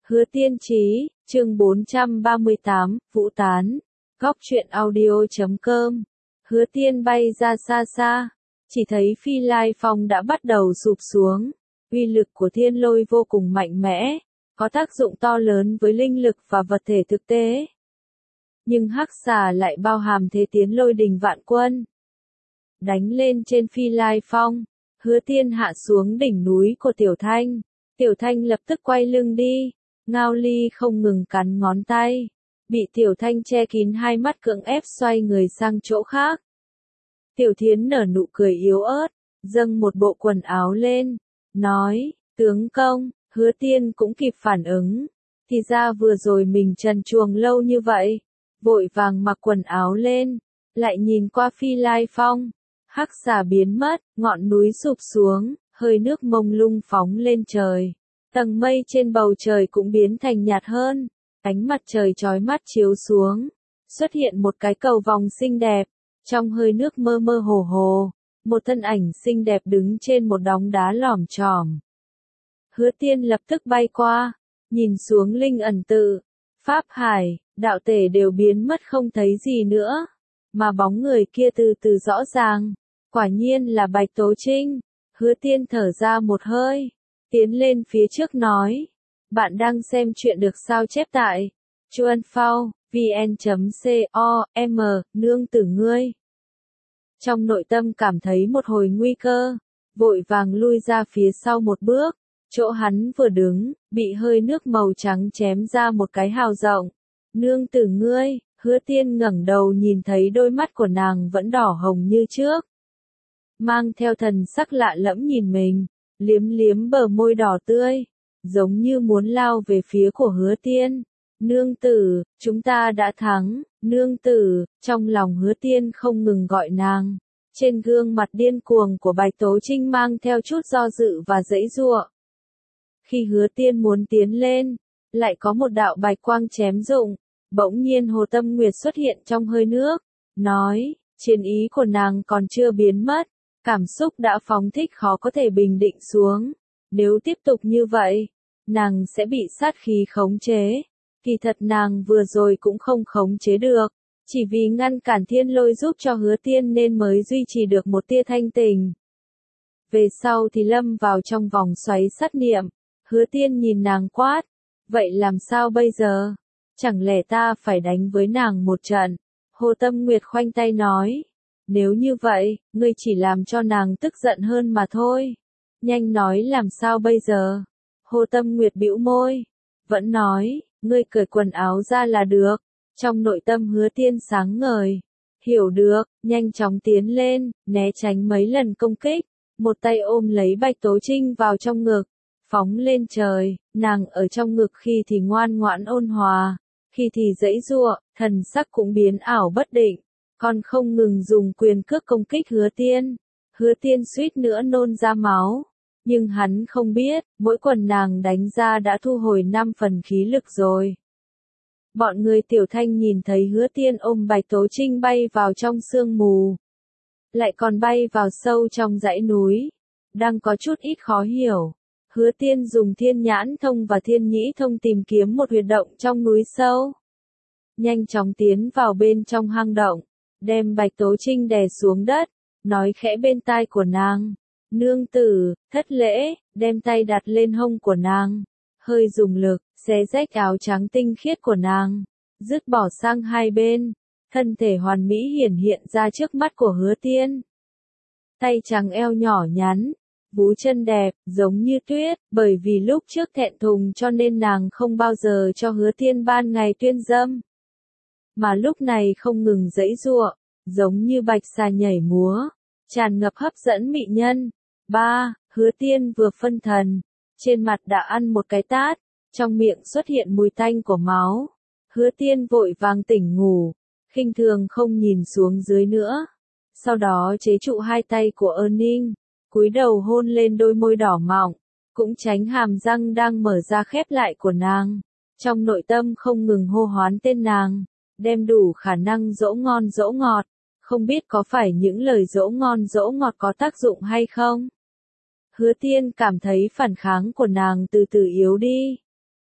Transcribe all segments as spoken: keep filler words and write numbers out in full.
Hứa Tiên Chí, chương bốn trăm ba mươi tám, Vũ Tán, góc truyện audio chấm com. Hứa Tiên bay ra xa xa, chỉ thấy Phi Lai Phong đã bắt đầu sụp xuống. Uy lực của thiên lôi vô cùng mạnh mẽ, có tác dụng to lớn với linh lực và vật thể thực tế. Nhưng hắc xà lại bao hàm thế tiến lôi đình vạn quân. Đánh lên trên Phi Lai Phong, Hứa Tiên hạ xuống đỉnh núi của Tiểu Thanh. Tiểu Thanh lập tức quay lưng đi. Ngao Ly không ngừng cắn ngón tay, bị Tiểu Thanh che kín hai mắt cưỡng ép xoay người sang chỗ khác. Tiểu Thiến nở nụ cười yếu ớt, dâng một bộ quần áo lên, nói, tướng công. Hứa Tiên cũng kịp phản ứng, thì ra vừa rồi mình trần truồng lâu như vậy, vội vàng mặc quần áo lên, lại nhìn qua Phi Lai Phong, hắc xà biến mất, ngọn núi sụp xuống, hơi nước mông lung phóng lên trời. Tầng mây trên bầu trời cũng biến thành nhạt hơn, ánh mặt trời chói mắt chiếu xuống, xuất hiện một cái cầu vòng xinh đẹp, trong hơi nước mơ mơ hồ hồ, một thân ảnh xinh đẹp đứng trên một đống đá lỏm chỏm. Hứa Tiên lập tức bay qua, nhìn xuống linh ẩn tự, pháp hải, đạo tể đều biến mất không thấy gì nữa, mà bóng người kia từ từ rõ ràng, quả nhiên là Bạch Tố Trinh. Hứa Tiên thở ra một hơi, tiến lên phía trước nói, bạn đang xem chuyện được sao chép tại chuan phao vn chấm com, nương tử ngươi. Trong nội tâm cảm thấy một hồi nguy cơ, vội vàng lui ra phía sau một bước, chỗ hắn vừa đứng, bị hơi nước màu trắng chém ra một cái hào rộng. Nương tử ngươi. Hứa Tiên ngẩng đầu nhìn thấy đôi mắt của nàng vẫn đỏ hồng như trước, mang theo thần sắc lạ lẫm nhìn mình, liếm liếm bờ môi đỏ tươi, giống như muốn lao về phía của Hứa Tiên. Nương tử, chúng ta đã thắng. Nương tử, trong lòng Hứa Tiên không ngừng gọi nàng. Trên gương mặt điên cuồng của Bạch Tố Trinh mang theo chút do dự và giãy giụa. Khi Hứa Tiên muốn tiến lên, lại có một đạo bạch quang chém rụng, bỗng nhiên Hồ Tâm Nguyệt xuất hiện trong hơi nước, nói, chiến ý của nàng còn chưa biến mất, cảm xúc đã phóng thích khó có thể bình định xuống. Nếu tiếp tục như vậy, nàng sẽ bị sát khí khống chế. Kỳ thật nàng vừa rồi cũng không khống chế được, chỉ vì ngăn cản thiên lôi giúp cho Hứa Tiên nên mới duy trì được một tia thanh tình. Về sau thì lâm vào trong vòng xoáy sát niệm. Hứa Tiên nhìn nàng quát, vậy làm sao bây giờ? Chẳng lẽ ta phải đánh với nàng một trận? Hồ Tâm Nguyệt khoanh tay nói, nếu như vậy, ngươi chỉ làm cho nàng tức giận hơn mà thôi. Nhanh nói làm sao bây giờ? Hồ Tâm Nguyệt bĩu môi, vẫn nói, ngươi cởi quần áo ra là được. Trong nội tâm Hứa Tiên sáng ngời, hiểu được, nhanh chóng tiến lên, né tránh mấy lần công kích, một tay ôm lấy Bạch Tố Trinh vào trong ngực, phóng lên trời. Nàng ở trong ngực khi thì ngoan ngoãn ôn hòa, khi thì giãy giụa, thần sắc cũng biến ảo bất định, còn không ngừng dùng quyền cước công kích Hứa Tiên. Hứa Tiên suýt nữa nôn ra máu, nhưng hắn không biết, mỗi quần nàng đánh ra đã thu hồi năm phần khí lực rồi. Bọn người Tiểu Thanh nhìn thấy Hứa Tiên ôm Bạch Tố Trinh bay vào trong sương mù, lại còn bay vào sâu trong dãy núi, đang có chút ít khó hiểu. Hứa Tiên dùng Thiên Nhãn Thông và Thiên Nhĩ Thông tìm kiếm một huyệt động trong núi sâu, nhanh chóng tiến vào bên trong hang động, đem Bạch Tố Trinh đè xuống đất, nói khẽ bên tai của nàng, nương tử, thất lễ, đem tay đặt lên hông của nàng, hơi dùng lực, xé rách áo trắng tinh khiết của nàng, dứt bỏ sang hai bên, thân thể hoàn mỹ hiển hiện ra trước mắt của Hứa Tiên. Tay trắng eo nhỏ nhắn, vú chân đẹp, giống như tuyết, bởi vì lúc trước thẹn thùng cho nên nàng không bao giờ cho Hứa Tiên ban ngày tuyên dâm. Mà lúc này không ngừng giãy giụa, giống như bạch xà nhảy múa, tràn ngập hấp dẫn mị nhân. Ba, Hứa Tiên vừa phân thần, trên mặt đã ăn một cái tát, trong miệng xuất hiện mùi tanh của máu. Hứa Tiên vội vàng tỉnh ngủ, khinh thường không nhìn xuống dưới nữa. Sau đó chế trụ hai tay của Ân Ninh, cúi đầu hôn lên đôi môi đỏ mọng, cũng tránh hàm răng đang mở ra khép lại của nàng. Trong nội tâm không ngừng hô hoán tên nàng, đem đủ khả năng dỗ ngon dỗ ngọt, không biết có phải những lời dỗ ngon dỗ ngọt có tác dụng hay không? Hứa Tiên cảm thấy phản kháng của nàng từ từ yếu đi.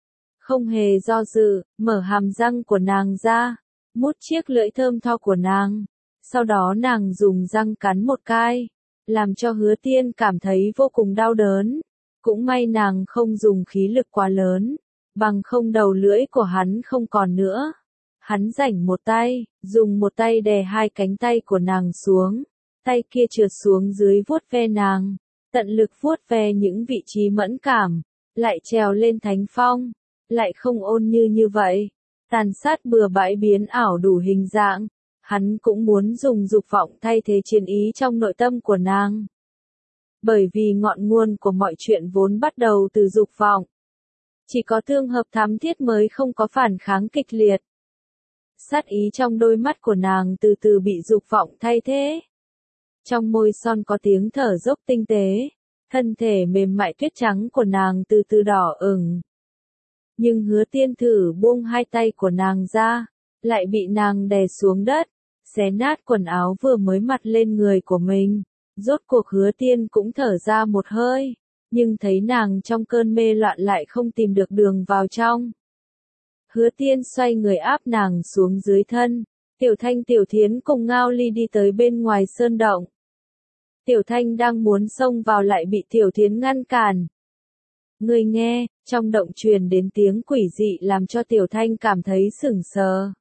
Không hề do dự, mở hàm răng của nàng ra, mút chiếc lưỡi thơm tho của nàng. Sau đó nàng dùng răng cắn một cái, làm cho Hứa Tiên cảm thấy vô cùng đau đớn. Cũng may nàng không dùng khí lực quá lớn, bằng không đầu lưỡi của hắn không còn nữa. Hắn rảnh một tay, dùng một tay đè hai cánh tay của nàng xuống, tay kia trượt xuống dưới vuốt ve nàng, tận lực vuốt ve những vị trí mẫn cảm, lại trèo lên thánh phong, lại không ôn như như vậy, tàn sát bừa bãi biến ảo đủ hình dạng. Hắn cũng muốn dùng dục vọng thay thế chiến ý trong nội tâm của nàng. Bởi vì ngọn nguồn của mọi chuyện vốn bắt đầu từ dục vọng. Chỉ có tương hợp thắm thiết mới không có phản kháng kịch liệt. Sát ý trong đôi mắt của nàng từ từ bị dục vọng thay thế. Trong môi son có tiếng thở dốc tinh tế, thân thể mềm mại tuyết trắng của nàng từ từ đỏ ửng. Nhưng Hứa Tiên thử buông hai tay của nàng ra, lại bị nàng đè xuống đất, xé nát quần áo vừa mới mặc lên người của mình. Rốt cuộc Hứa Tiên cũng thở ra một hơi, nhưng thấy nàng trong cơn mê loạn lại không tìm được đường vào trong. Hứa Tiên xoay người áp nàng xuống dưới thân, Tiểu Thanh Tiểu Thiến cùng Ngao Ly đi tới bên ngoài sơn động. Tiểu Thanh đang muốn xông vào lại bị Tiểu Thiến ngăn cản. Người nghe, trong động truyền đến tiếng quỷ dị làm cho Tiểu Thanh cảm thấy sửng sờ.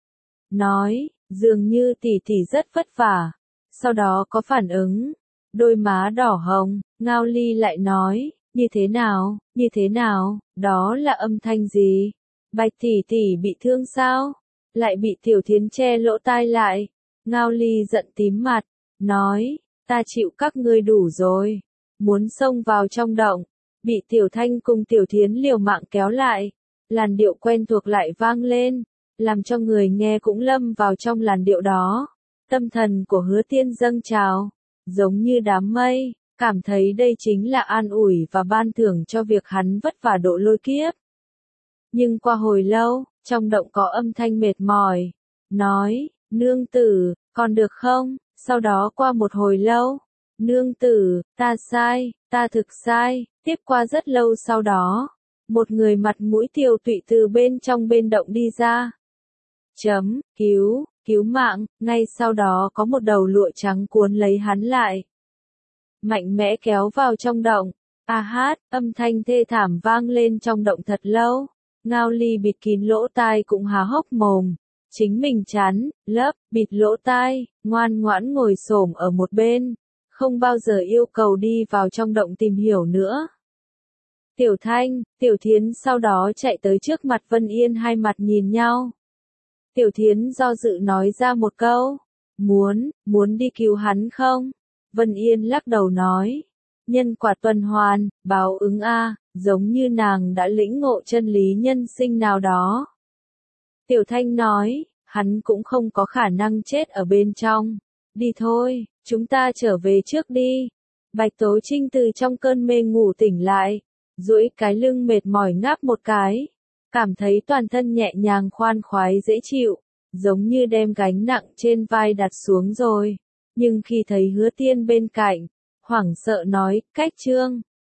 Nói, dường như tỷ tỷ rất vất vả. Sau đó có phản ứng, đôi má đỏ hồng, Ngao Ly lại nói, như thế nào, như thế nào, đó là âm thanh gì? Bạch tỷ tỷ bị thương sao? Lại bị Tiểu Thiến che lỗ tai lại. Ngao Ly giận tím mặt, nói, ta chịu các ngươi đủ rồi. Muốn xông vào trong động, bị Tiểu Thanh cùng Tiểu Thiến liều mạng kéo lại. Làn điệu quen thuộc lại vang lên, làm cho người nghe cũng lâm vào trong làn điệu đó. Tâm thần của Hứa Tiên dâng trào, giống như đám mây, cảm thấy đây chính là an ủi và ban thưởng cho việc hắn vất vả độ lôi kiếp. Nhưng qua hồi lâu, trong động có âm thanh mệt mỏi, nói, nương tử, còn được không? Sau đó qua một hồi lâu, nương tử, ta sai, ta thực sai. Tiếp qua rất lâu sau đó, một người mặt mũi tiều tụy từ bên trong bên động đi ra. Chấm, cứu, cứu mạng, ngay sau đó có một đầu lụa trắng cuốn lấy hắn lại. Mạnh mẽ kéo vào trong động, a hát, âm thanh thê thảm vang lên trong động thật lâu. Ngao Ly bịt kín lỗ tai cũng há hốc mồm, chính mình chắn, lấp, bịt lỗ tai, ngoan ngoãn ngồi xổm ở một bên, không bao giờ yêu cầu đi vào trong động tìm hiểu nữa. Tiểu Thanh, Tiểu Thiến sau đó chạy tới trước mặt Vân Yên, hai mặt nhìn nhau. Tiểu Thiến do dự nói ra một câu, muốn, muốn đi cứu hắn không? Vân Yên lắc đầu nói, nhân quả tuần hoàn, báo ứng a, giống như nàng đã lĩnh ngộ chân lý nhân sinh nào đó. Tiểu Thanh nói, hắn cũng không có khả năng chết ở bên trong. Đi thôi, chúng ta trở về trước đi. Bạch Tố Trinh từ trong cơn mê ngủ tỉnh lại, duỗi cái lưng mệt mỏi ngáp một cái, cảm thấy toàn thân nhẹ nhàng khoan khoái dễ chịu, giống như đem gánh nặng trên vai đặt xuống rồi. Nhưng khi thấy Hứa Tiên bên cạnh, hoảng sợ nói, cách trương,